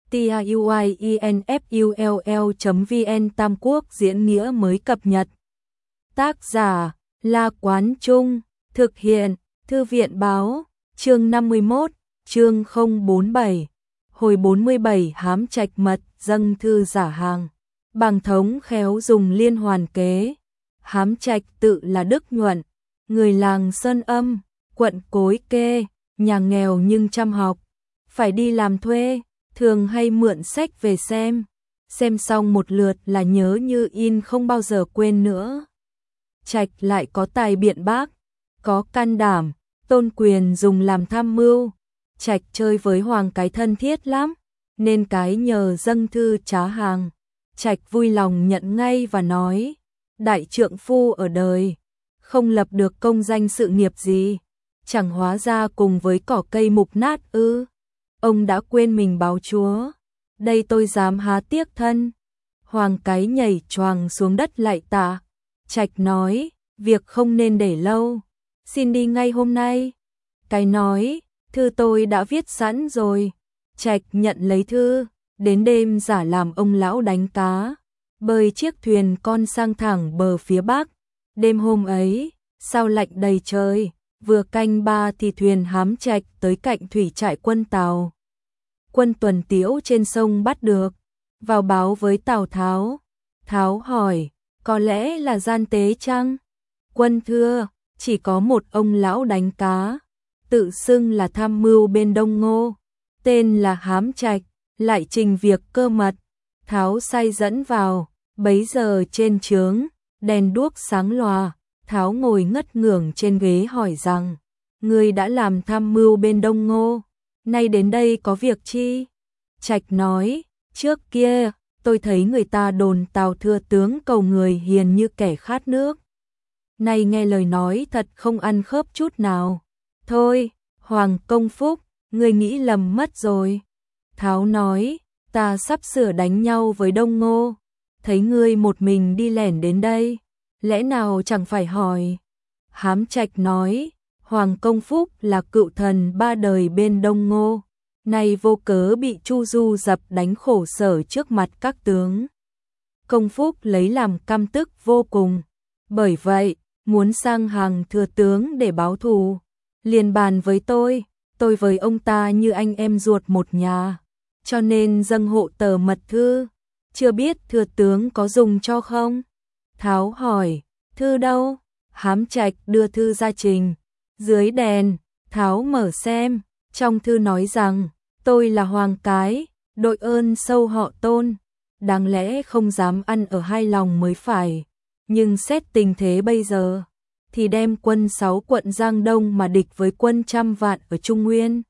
tiuinfull.vn Tam Quốc diễn nghĩa mới cập nhật. Tác giả La Quán Trung, thực hiện Thư viện Báo, chương 51, chương 047, hồi 47 hám trạch mật dâng thư giả hàng. Bàng Thống khéo dùng liên hoàn kế. Hám trạch tự là Đức Nhuận, người làng Sơn Âm, quận Cối Kê, nhà nghèo nhưng chăm học, phải đi làm thuê, thường hay mượn sách về xem xong một lượt là nhớ như in không bao giờ quên nữa. Trạch lại có tài biện bác, có can đảm, tôn quyền dùng làm tham mưu. Trạch chơi với Hoàng cái thân thiết lắm, nên cái nhờ dâng thư trá hàng. Trạch vui lòng nhận ngay và nói, đại trượng phu ở đời, không lập được công danh sự nghiệp gì, chẳng hóa ra cùng với cỏ cây mục nát ư. Ông đã quên mình báo chúa, đây tôi dám há tiếc thân. Hoàng cái nhảy choàng xuống đất lại tạ. Trạch nói, việc không nên để lâu, xin đi ngay hôm nay. Cái nói, thư tôi đã viết sẵn rồi. Trạch nhận lấy thư, đến đêm giả làm ông lão đánh cá, bơi chiếc thuyền con sang thẳng bờ phía bắc. Đêm hôm ấy, sao lạnh đầy trời, vừa canh ba thì thuyền hám trạch tới cạnh thủy trại quân Tào. Quân tuần tiễu trên sông bắt được, vào báo với Tào Tháo. Tháo hỏi, có lẽ là gian tế chăng? Quân thưa, chỉ có một ông lão đánh cá, tự xưng là tham mưu bên Đông Ngô, tên là Hám Trạch, lại trình việc cơ mật. Tháo sai dẫn vào, bấy giờ trên trướng, đèn đuốc sáng lòa. Tháo ngồi ngất ngưởng trên ghế hỏi rằng, ngươi đã làm tham mưu bên Đông Ngô, nay đến đây có việc chi? Trạch nói, trước kia, tôi thấy người ta đồn Tào thưa tướng cầu người hiền như kẻ khát nước. Nay nghe lời nói thật không ăn khớp chút nào. Thôi, Hoàng Công Phúc, ngươi nghĩ lầm mất rồi. Tháo nói, ta sắp sửa đánh nhau với Đông Ngô, thấy ngươi một mình đi lẻn đến đây, lẽ nào chẳng phải hỏi. Hám Trạch nói, Hoàng Công Phúc là cựu thần ba đời bên Đông Ngô, nay vô cớ bị Chu Du dập đánh khổ sở trước mặt các tướng. Công Phúc lấy làm căm tức vô cùng, bởi vậy muốn sang hàng thừa tướng để báo thù. Liền bàn với tôi với ông ta như anh em ruột một nhà, cho nên dâng hộ tờ mật thư, chưa biết thừa tướng có dùng cho không? Tháo hỏi, thư đâu? Hám Trạch đưa thư ra trình. Dưới đèn, Tháo mở xem, trong thư nói rằng, tôi là Hoàng cái, đội ơn sâu họ Tôn, đáng lẽ không dám ăn ở hai lòng mới phải, nhưng xét tình thế bây giờ, thì đem quân 6 quận Giang Đông mà địch với quân 100 vạn ở Trung Nguyên.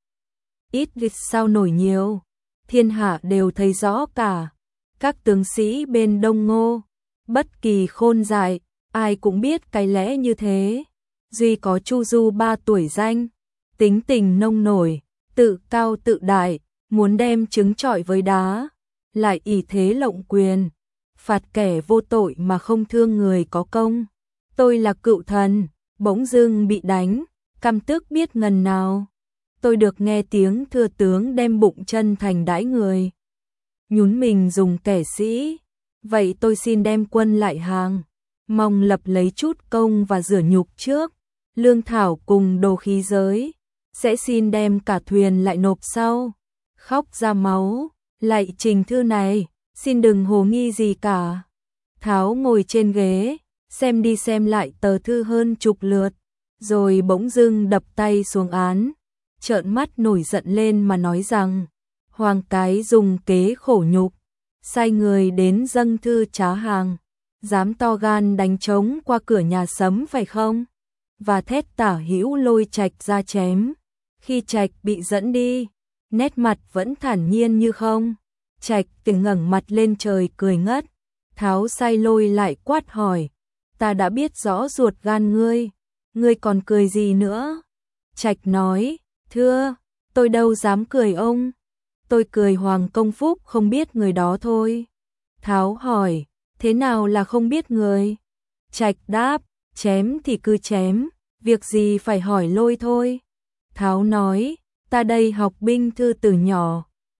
Ít địch sao nổi nhiều, thiên hạ đều thấy rõ cả. Các tướng sĩ bên Đông Ngô, bất kỳ khôn dại, ai cũng biết cái lẽ như thế. Duy có Chu Du 3 tuổi danh, tính tình nông nổi, tự cao tự đại, muốn đem trứng trọi với đá, lại ỷ thế lộng quyền, phạt kẻ vô tội mà không thương người có công. Tôi là cựu thần, bỗng dưng bị đánh, căm tức biết ngần nào. Tôi được nghe tiếng thừa tướng đem bụng chân thành đãi người, nhún mình dùng kẻ sĩ, vậy tôi xin đem quân lại hàng, mong lập lấy chút công và rửa nhục trước, lương thảo cùng đồ khí giới, sẽ xin đem cả thuyền lại nộp sau. Khóc ra máu, lại trình thư này, xin đừng hồ nghi gì cả. Tháo ngồi trên ghế, xem đi xem lại tờ thư hơn chục lượt, rồi bỗng dưng đập tay xuống án, trợn mắt nổi giận lên mà nói rằng, Hoàng cái dùng kế khổ nhục, sai người đến dâng thư trá hàng, dám to gan đánh trống qua cửa nhà Sấm phải không? Và thét Tả Hữu lôi Trạch ra chém. Khi Trạch bị dẫn đi, nét mặt vẫn thản nhiên như không. Trạch từng ngẩng mặt lên trời cười ngất. Tháo sai lôi lại quát hỏi, ta đã biết rõ ruột gan ngươi còn cười gì nữa? Trạch nói, thưa, tôi đâu dám cười ông, tôi cười Hoàng Công Phúc không biết người đó thôi. Tháo hỏi, thế nào là không biết người? Trạch đáp, chém thì cứ chém, việc gì phải hỏi lôi thôi. Tháo nói, ta đây học binh thư từ nhỏ,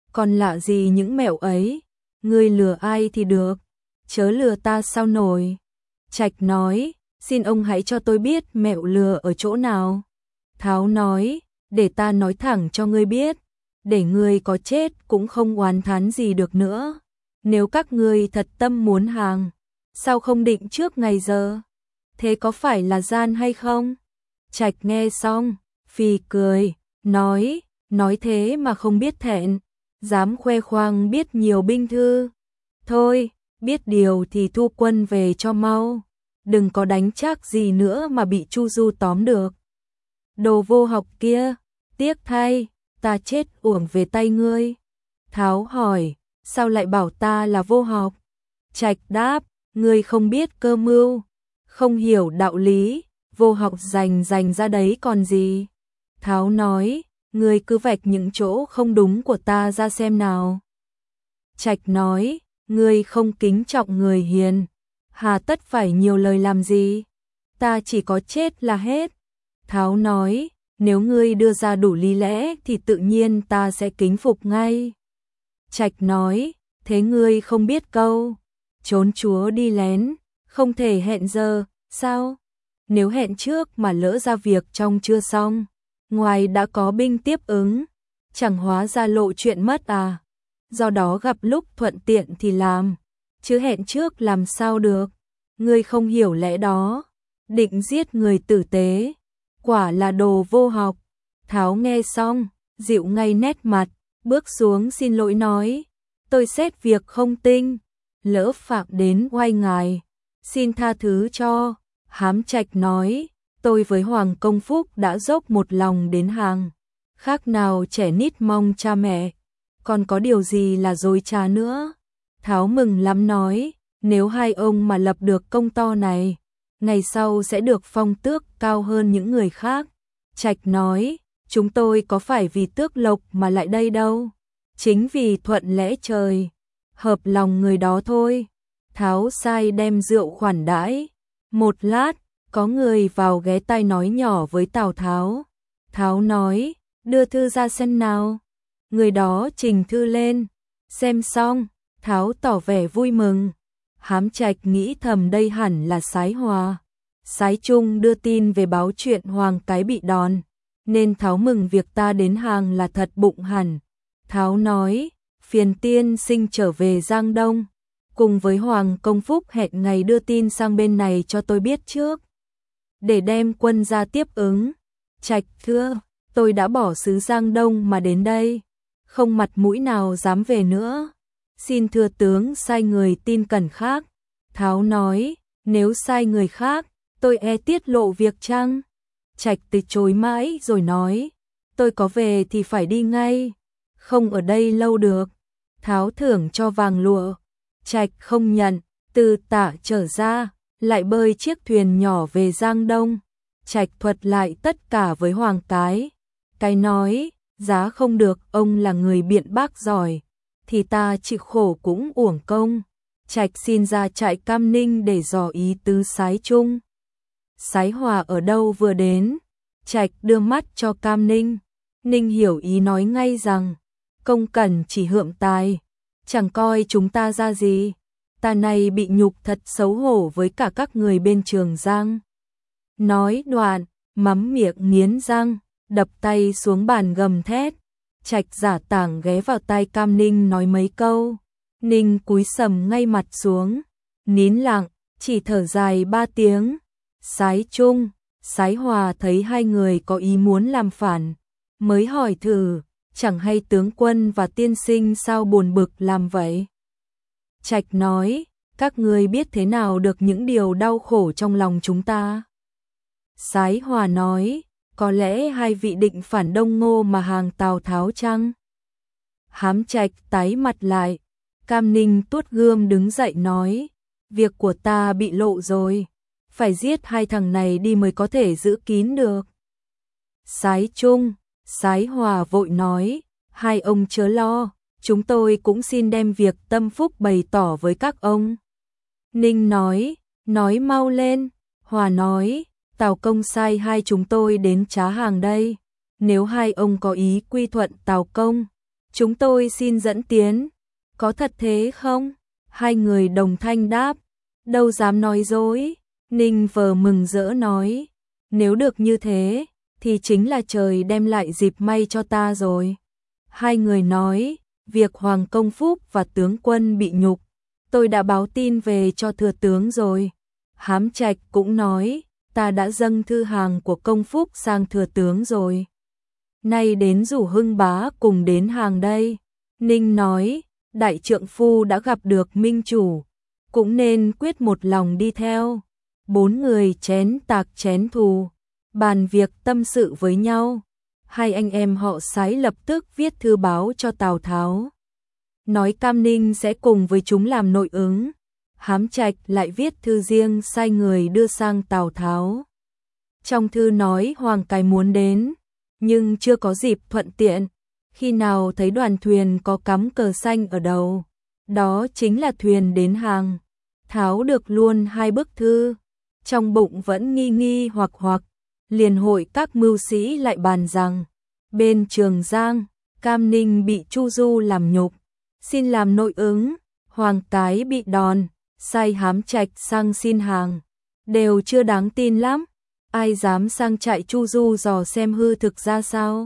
còn lạ gì những mẹo ấy, ngươi lừa ai thì được, chớ lừa ta sao nổi. Trạch nói, xin ông hãy cho tôi biết mẹo lừa ở chỗ nào. Tháo nói, để ta nói thẳng cho ngươi biết, để ngươi có chết cũng không oán thán gì được nữa. Nếu các ngươi thật tâm muốn hàng, sao không định trước ngày giờ? Thế có phải là gian hay không? Trạch nghe xong, phì cười, nói thế mà không biết thẹn, dám khoe khoang biết nhiều binh thư. Thôi, biết điều thì thu quân về cho mau, đừng có đánh chắc gì nữa mà bị Chu Du tóm được. Đồ vô học kia, tiếc thay, ta chết uổng về tay ngươi. Tháo hỏi, sao lại bảo ta là vô học? Trạch đáp, ngươi không biết cơ mưu, không hiểu đạo lý, vô học dành ra đấy còn gì. Tháo nói, ngươi cứ vạch những chỗ không đúng của ta ra xem nào. Trạch nói, ngươi không kính trọng người hiền, hà tất phải nhiều lời làm gì, ta chỉ có chết là hết. Tháo nói, nếu ngươi đưa ra đủ lý lẽ thì tự nhiên ta sẽ kính phục ngay. Trạch nói, thế ngươi không biết câu, trốn chúa đi lén, không thể hẹn giờ, sao? Nếu hẹn trước mà lỡ ra việc trong chưa xong, ngoài đã có binh tiếp ứng, chẳng hóa ra lộ chuyện mất à? Do đó gặp lúc thuận tiện thì làm, chứ hẹn trước làm sao được? Ngươi không hiểu lẽ đó, định giết người tử tế, quả là đồ vô học. Tháo nghe xong, dịu ngay nét mặt, bước xuống xin lỗi nói, tôi xét việc không tinh, lỡ phạm đến oai ngài, xin tha thứ cho. Hám Trạch nói, tôi với Hoàng Công Phúc đã dốc một lòng đến hàng, khác nào trẻ nít mong cha mẹ, còn có điều gì là dối trá nữa. Tháo mừng lắm nói, nếu hai ông mà lập được công to này, ngày sau sẽ được phong tước cao hơn những người khác. Trạch nói, chúng tôi có phải vì tước lộc mà lại đây đâu, chính vì thuận lẽ trời, hợp lòng người đó thôi. Tháo sai đem rượu khoản đãi. Một lát, có người vào ghé tai nói nhỏ với Tào Tháo. Tháo nói, đưa thư ra xem nào. Người đó trình thư lên, xem xong, Tháo tỏ vẻ vui mừng. Hám Trạch nghĩ thầm đây hẳn là Sái Hòa. Sái Trung đưa tin về báo chuyện Hoàng Cái bị đòn, nên Tháo mừng việc ta đến hàng là thật bụng hẳn. Tháo nói, phiền tiên sinh trở về Giang Đông, cùng với Hoàng Công Phúc hẹn ngày đưa tin sang bên này cho tôi biết trước, để đem quân ra tiếp ứng. Trạch thưa, tôi đã bỏ xứ Giang Đông mà đến đây, không mặt mũi nào dám về nữa, xin thưa tướng sai người tin cẩn khác. Tháo nói, nếu sai người khác, tôi e tiết lộ việc chăng? Trạch từ chối mãi rồi nói, tôi có về thì phải đi ngay, không ở đây lâu được. Tháo thưởng cho vàng lụa, Trạch không nhận, từ Tả trở ra, lại bơi chiếc thuyền nhỏ về Giang Đông. Trạch thuật lại tất cả với Hoàng Cái nói, giá không được, ông là người biện bác giỏi, thì ta chịu khổ cũng uổng công. Trạch xin ra trại Cam Ninh để dò ý tứ Sái Trung. Sái Hòa ở đâu vừa đến, Trạch đưa mắt cho Cam Ninh. Ninh hiểu ý nói ngay rằng, công cẩn chỉ hượm tài, chẳng coi chúng ta ra gì. Ta này bị nhục thật xấu hổ với cả các người bên Trường Giang. Nói đoạn, mắm miệng nghiến răng, đập tay xuống bàn gầm thét. Trạch giả tảng ghé vào tai Cam Ninh nói mấy câu. Ninh cúi sầm ngay mặt xuống, nín lặng, chỉ thở dài 3 tiếng. Sái Trung, Sái Hòa thấy hai người có ý muốn làm phản, mới hỏi thử, chẳng hay tướng quân và tiên sinh sao buồn bực làm vậy? Trạch nói, các ngươi biết thế nào được những điều đau khổ trong lòng chúng ta? Sái Hòa nói, có lẽ hai vị định phản Đông Ngô mà hàng Tào Tháo chăng? Hám Trạch tái mặt lại, Cam Ninh tuốt gươm đứng dậy nói, việc của ta bị lộ rồi, phải giết hai thằng này đi mới có thể giữ kín được. Sái Trung, Sái Hòa vội nói, hai ông chớ lo, chúng tôi cũng xin đem việc tâm phúc bày tỏ với các ông. Ninh nói mau lên. Hòa nói, Tào công sai hai chúng tôi đến trá hàng đây, nếu hai ông có ý quy thuận Tào công, Chúng tôi xin dẫn tiến. Có thật thế không? Hai người đồng thanh đáp. Đâu dám nói dối. Ninh vờ mừng rỡ nói. Nếu được như thế, thì chính là trời đem lại dịp may cho ta rồi. Hai người nói, việc Hoàng Công Phúc và tướng quân bị nhục, tôi đã báo tin về cho thừa tướng rồi. Hám Trạch cũng nói, ta đã dâng thư hàng của Công Phúc sang thừa tướng rồi. Nay đến rủ Hưng bá cùng đến hàng đây. Ninh nói, đại trượng phu đã gặp được minh chủ, cũng nên quyết một lòng đi theo. Bốn người chén tạc chén thù, bàn việc tâm sự với nhau. Hai anh em họ Sái lập tức viết thư báo cho Tào Tháo, nói Cam Ninh sẽ cùng với chúng làm nội ứng. Hám Trạch lại viết thư riêng sai người đưa sang Tào Tháo. Trong thư nói Hoàng Cái muốn đến, nhưng chưa có dịp thuận tiện. Khi nào thấy đoàn thuyền có cắm cờ xanh ở đầu, đó chính là thuyền đến hàng. Tháo được luôn hai bức thư, trong bụng vẫn nghi nghi hoặc hoặc, liền hội các mưu sĩ lại bàn rằng, bên Trường Giang, Cam Ninh bị Chu Du làm nhục, xin làm nội ứng. Hoàng Cái bị đòn, sai Hám Trạch sang xin hàng, đều chưa đáng tin lắm. Ai dám sang trại Chu Du dò xem hư thực ra sao?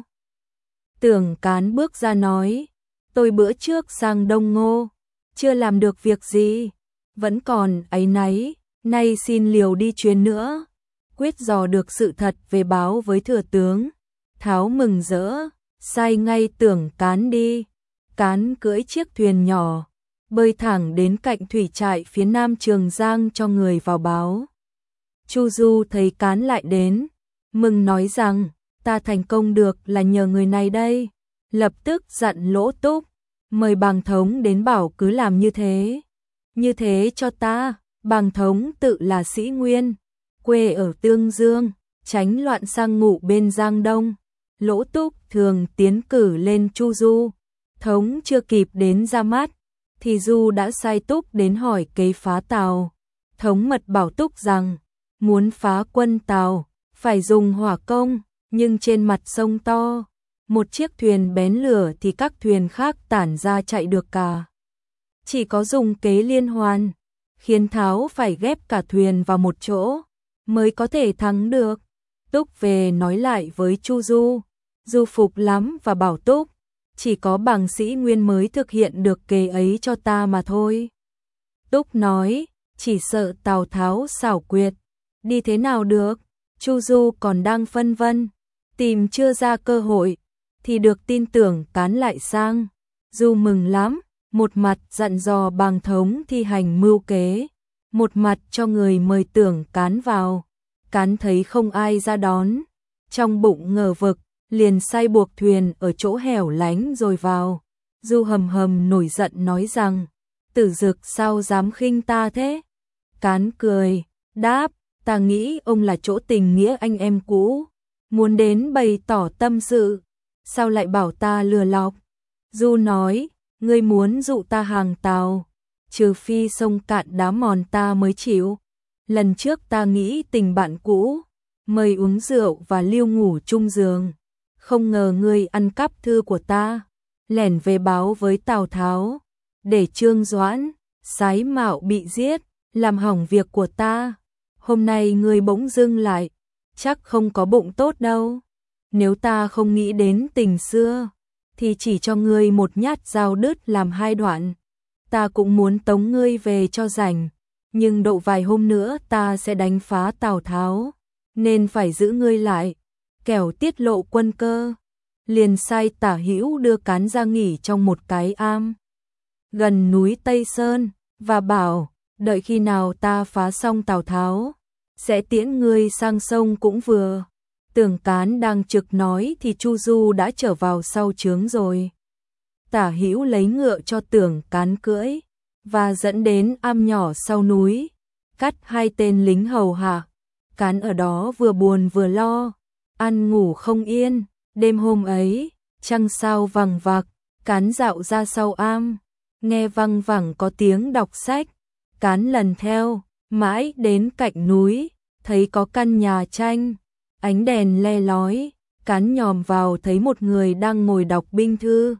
Tưởng Cán bước ra nói, tôi bữa trước sang Đông Ngô, chưa làm được việc gì, vẫn còn áy náy, nay xin liều đi chuyến nữa, quyết dò được sự thật về báo với thừa tướng. Tháo mừng rỡ, sai ngay Tưởng Cán đi. Cán cưỡi chiếc thuyền nhỏ, bơi thẳng đến cạnh thủy trại phía nam Trường Giang cho người vào báo. Chu Du thấy Cán lại đến, mừng nói rằng, ta thành công được là nhờ người này đây. Lập tức dặn Lỗ Túc, mời Bàng Thống đến bảo cứ làm như thế. Như thế cho ta. Bàng Thống tự là sĩ Nguyên, quê ở Tương Dương, tránh loạn sang ngụ bên Giang Đông. Lỗ Túc thường tiến cử lên Chu Du. Thống chưa kịp đến ra mắt, thì Du đã sai Túc đến hỏi kế phá Tào. Thống mật bảo Túc rằng, muốn phá quân Tào, phải dùng hỏa công, nhưng trên mặt sông to, một chiếc thuyền bén lửa thì các thuyền khác tản ra chạy được cả. Chỉ có dùng kế liên hoàn, khiến Tháo phải ghép cả thuyền vào một chỗ, mới có thể thắng được. Túc về nói lại với Chu Du, Du phục lắm và bảo Túc, chỉ có Bàng sĩ Nguyên mới thực hiện được kế ấy cho ta mà thôi. Túc nói, chỉ sợ Tào Tháo xảo quyệt, đi thế nào được. Chu Du còn đang phân vân, tìm chưa ra cơ hội, thì được tin Tưởng Cán lại sang. Du mừng lắm, một mặt dặn dò Bàng Thống thi hành mưu kế, một mặt cho người mời Tưởng Cán vào. Cán thấy không ai ra đón, trong bụng ngờ vực, liền sai buộc thuyền ở chỗ hẻo lánh rồi vào. Du hầm hầm nổi giận nói rằng, Tử Dực sao dám khinh ta thế? Cán cười, đáp, ta nghĩ ông là chỗ tình nghĩa anh em cũ, muốn đến bày tỏ tâm sự, sao lại bảo ta lừa lọc? Du nói, ngươi muốn dụ ta hàng Tào, trừ phi sông cạn đá mòn ta mới chịu. Lần trước ta nghĩ tình bạn cũ, mời uống rượu và liêu ngủ chung giường, không ngờ ngươi ăn cắp thư của ta, lẻn về báo với Tào Tháo, để Trương Doãn, Sái Mạo bị giết, làm hỏng việc của ta. Hôm nay ngươi bỗng dưng lại, chắc không có bụng tốt đâu. Nếu ta không nghĩ đến tình xưa, thì chỉ cho ngươi một nhát dao đứt làm hai đoạn. Ta cũng muốn tống ngươi về cho rảnh, nhưng độ vài hôm nữa ta sẽ đánh phá Tào Tháo, nên phải giữ ngươi lại, kẻo tiết lộ quân cơ. Liền sai Tả Hữu đưa Cán ra nghỉ trong một cái am gần núi Tây Sơn, và bảo, đợi khi nào ta phá xong Tào Tháo, sẽ tiễn ngươi sang sông cũng vừa. Tưởng Cán đang trực nói thì Chu Du đã trở vào sau trướng rồi. Tả Hữu lấy ngựa cho Tưởng Cán cưỡi, và dẫn đến am nhỏ sau núi, cắt hai tên lính hầu hạ. Cán ở đó vừa buồn vừa lo, ăn ngủ không yên. Đêm hôm ấy, trăng sao vằng vặc, Cán dạo ra sau am, nghe văng vẳng có tiếng đọc sách. Cán lần theo, mãi đến cạnh núi, thấy có căn nhà tranh, ánh đèn le lói. Cán nhòm vào thấy một người đang ngồi đọc binh thư.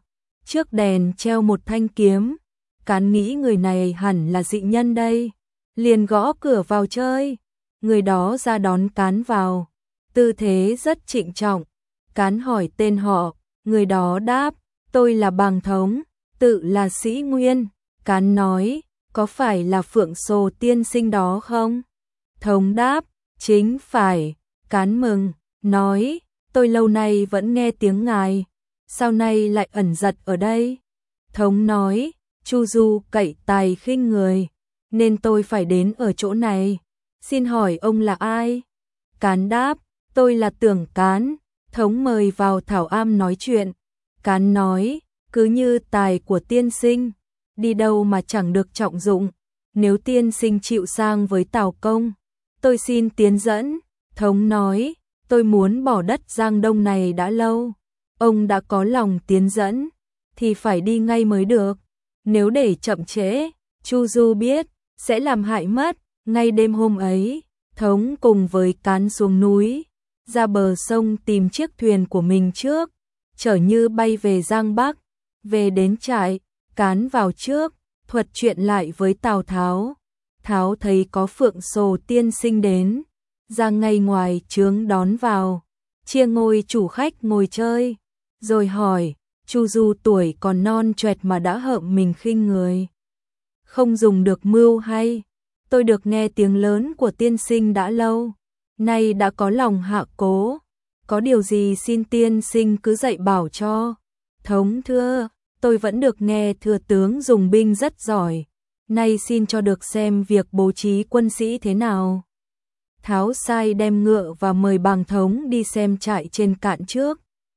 trước đèn treo một thanh kiếm. Cán nghĩ người này hẳn là dị nhân đây, liền gõ cửa vào chơi. Người đó ra đón Cán vào, tư thế rất trịnh trọng. Cán hỏi tên họ, người đó đáp, tôi là Bàng Thống, tự là Sĩ Nguyên. Cán nói, có phải là Phượng Sồ tiên sinh đó không? Thống đáp, chính phải. Cán mừng, nói, tôi lâu nay vẫn nghe tiếng ngài, sao nay lại ẩn giật ở đây? Thống nói, Chu Du cậy tài khinh người, nên tôi phải đến ở chỗ này. Xin hỏi ông là ai? Cán đáp, tôi là Tưởng Cán. Thống mời vào thảo am nói chuyện. Cán nói, cứ như tài của tiên sinh, đi đâu mà chẳng được trọng dụng. Nếu tiên sinh chịu sang với Tào Công, tôi xin tiến dẫn. Thống nói, tôi muốn bỏ đất Giang Đông này đã lâu. Ông đã có lòng tiến dẫn, thì phải đi ngay mới được. Nếu để chậm trễ, Chu Du biết, sẽ làm hại mất. Ngay đêm hôm ấy, Thống cùng với Cán xuống núi, ra bờ sông tìm chiếc thuyền của mình trước, chở Như bay về Giang Bắc. Về đến trại, Cán vào trước, thuật chuyện lại với Tào Tháo. Tháo thấy có Phượng Sồ tiên sinh đến, ra ngay ngoài trướng đón vào, chia ngôi chủ khách ngồi chơi, rồi hỏi, Chu Du tuổi còn non choẹt mà đã hợm mình khinh người, không dùng được mưu hay? Tôi được nghe tiếng lớn của tiên sinh đã lâu, nay đã có lòng hạ cố, có điều gì xin tiên sinh cứ dạy bảo cho. Thống thưa, tôi vẫn được nghe thừa tướng dùng binh rất giỏi, nay xin cho được xem việc bố trí quân sĩ thế nào. Tháo sai đem ngựa và mời Bàng Thống đi xem trại trên cạn trước.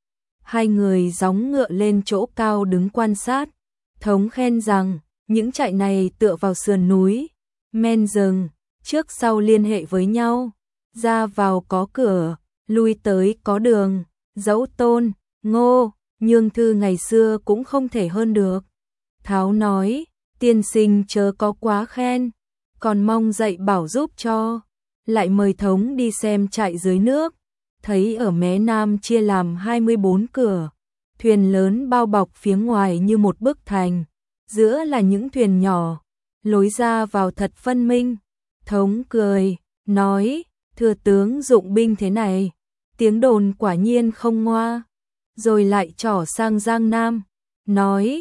Hai người gióng ngựa lên chỗ cao đứng quan sát. Thống khen rằng, những trại này tựa vào sườn núi, men rừng, trước sau liên hệ với nhau, ra vào có cửa, lui tới có đường, dẫu Tôn, Ngô, Nhương Thư ngày xưa cũng không thể hơn được. Tháo nói, tiên sinh chớ có quá khen, còn mong dạy bảo giúp cho. Lại mời Thống đi xem trại dưới nước, thấy ở mé nam chia làm 24 cửa, thuyền lớn bao bọc phía ngoài như một bức thành, giữa là những thuyền nhỏ, lối ra vào thật phân minh. Thống cười, nói, thừa tướng dụng binh thế này, tiếng đồn quả nhiên không ngoa. Rồi lại trỏ sang Giang Nam, nói,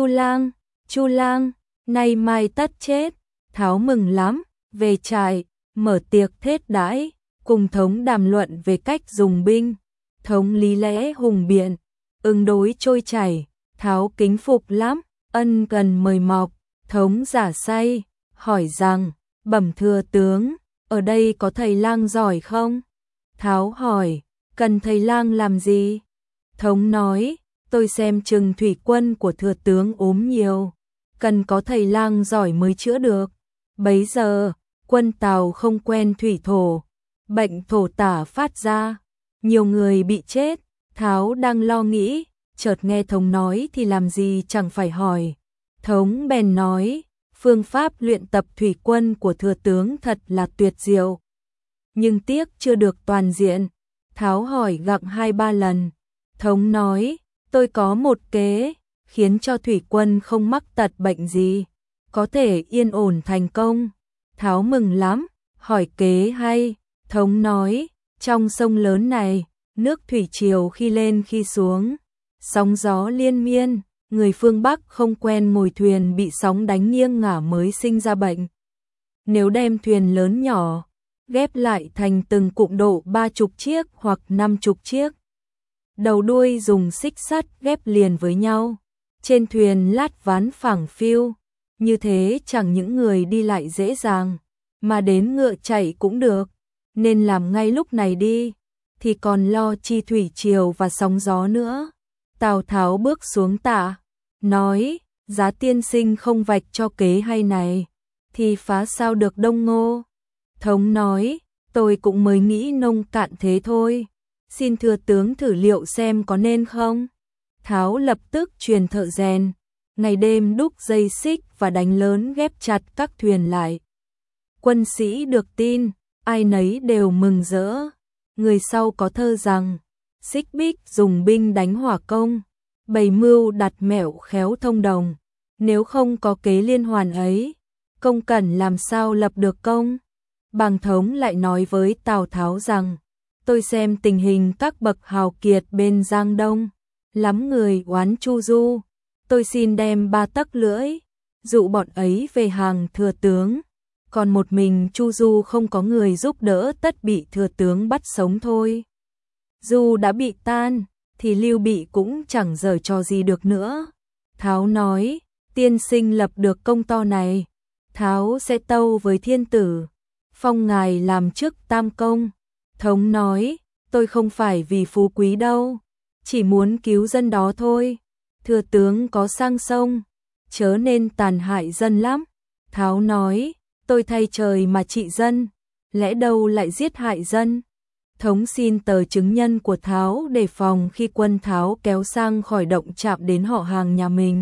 Chu Lang, nay mai tất chết. Tháo mừng lắm, về trại, mở tiệc thết đãi, cùng Thống đàm luận về cách dùng binh. Thống lý lẽ hùng biện, ứng đối trôi chảy, Tháo kính phục lắm, ân cần mời mọc. Thống giả say, hỏi rằng, bẩm thừa tướng, ở đây có thầy lang giỏi không? Tháo hỏi, cần thầy lang làm gì? Thống nói, tôi xem chừng thủy quân của thừa tướng ốm nhiều, cần có thầy lang giỏi mới chữa được. Bấy giờ, quân Tào không quen thủy thổ, bệnh thổ tả phát ra, nhiều người bị chết. Tháo đang lo nghĩ, chợt nghe Thống nói thì làm gì chẳng phải hỏi. Thống bèn nói, phương pháp luyện tập thủy quân của thừa tướng thật là tuyệt diệu, nhưng tiếc chưa được toàn diện. Tháo hỏi gặng 2-3 lần. Thống nói, tôi có một kế, khiến cho thủy quân không mắc tật bệnh gì, có thể yên ổn thành công. Tháo mừng lắm, hỏi kế hay. Thống nói, trong sông lớn này, nước thủy triều khi lên khi xuống, sóng gió liên miên, người phương Bắc không quen ngồi thuyền bị sóng đánh nghiêng ngả mới sinh ra bệnh. Nếu đem thuyền lớn nhỏ, ghép lại thành từng cụm độ 30 chiếc hoặc 50 chiếc, đầu đuôi dùng xích sắt ghép liền với nhau, trên thuyền lát ván phẳng phiu, như thế chẳng những người đi lại dễ dàng, mà đến ngựa chạy cũng được, nên làm ngay lúc này đi, thì còn lo chi thủy triều và sóng gió nữa. Tào Tháo bước xuống tạ, nói, giá tiên sinh không vạch cho kế hay này, thì phá sao được Đông Ngô. Thống nói, tôi cũng mới nghĩ nông cạn thế thôi, xin thừa tướng thử liệu xem có nên không. Tháo lập tức truyền thợ rèn, ngày đêm đúc dây xích và đánh lớn ghép chặt các thuyền lại. Quân sĩ được tin, ai nấy đều mừng rỡ. Người sau có thơ rằng, xích bích dùng binh đánh hỏa công, bày mưu đặt mẹo khéo thông đồng, nếu không có kế liên hoàn ấy, công cẩn làm sao lập được công. Bàng Thống lại nói với Tào Tháo rằng, tôi xem tình hình các bậc hào kiệt bên Giang Đông, lắm người oán Chu Du, tôi xin đem 3 tấc lưỡi, dụ bọn ấy về hàng thừa tướng, còn một mình Chu Du không có người giúp đỡ tất bị thừa tướng bắt sống thôi. Du đã bị tan, thì Lưu Bị cũng chẳng giở trò gì được nữa. Tháo nói, tiên sinh lập được công to này, Tháo sẽ tâu với thiên tử, phong ngài làm chức tam công. Thống nói, tôi không phải vì phú quý đâu, chỉ muốn cứu dân đó thôi. Thừa tướng có sang sông, chớ nên tàn hại dân lắm. Tháo nói, tôi thay trời mà trị dân, lẽ đâu lại giết hại dân. Thống xin tờ chứng nhân của Tháo để phòng khi quân Tháo kéo sang khỏi động chạm đến họ hàng nhà mình.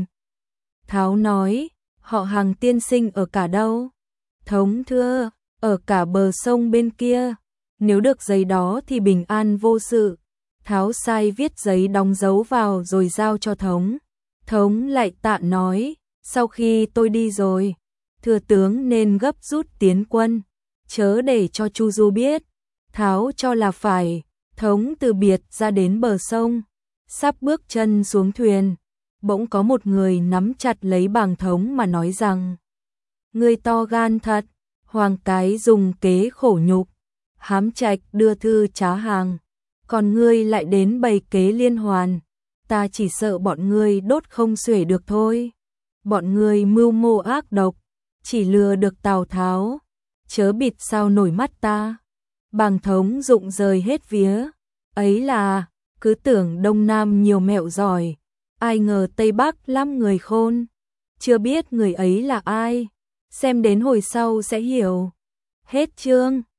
Tháo nói, họ hàng tiên sinh ở cả đâu? Thống thưa, ở cả bờ sông bên kia, nếu được giấy đó thì bình an vô sự. Tháo sai viết giấy đóng dấu vào rồi giao cho Thống. Thống lại tạ nói, sau khi tôi đi rồi, thừa tướng nên gấp rút tiến quân, chớ để cho Chu Du biết. Tháo cho là phải, Thống từ biệt ra đến bờ sông, sắp bước chân xuống thuyền, bỗng có một người nắm chặt lấy Bàng Thống mà nói rằng, ngươi to gan thật, Hoàng cái dùng kế khổ nhục, hám trạch đưa thư trá hàng, còn ngươi lại đến bày kế liên hoàn, ta chỉ sợ bọn ngươi đốt không xuể được thôi. Bọn ngươi mưu mô ác độc, chỉ lừa được Tào Tháo, chớ bịt sao nổi mắt ta. Bàng Thống rụng rời hết vía, ấy là, cứ tưởng Đông Nam nhiều mẹo giỏi, ai ngờ Tây Bắc lắm người khôn, chưa biết người ấy là ai, xem đến hồi sau sẽ hiểu. Hết chương.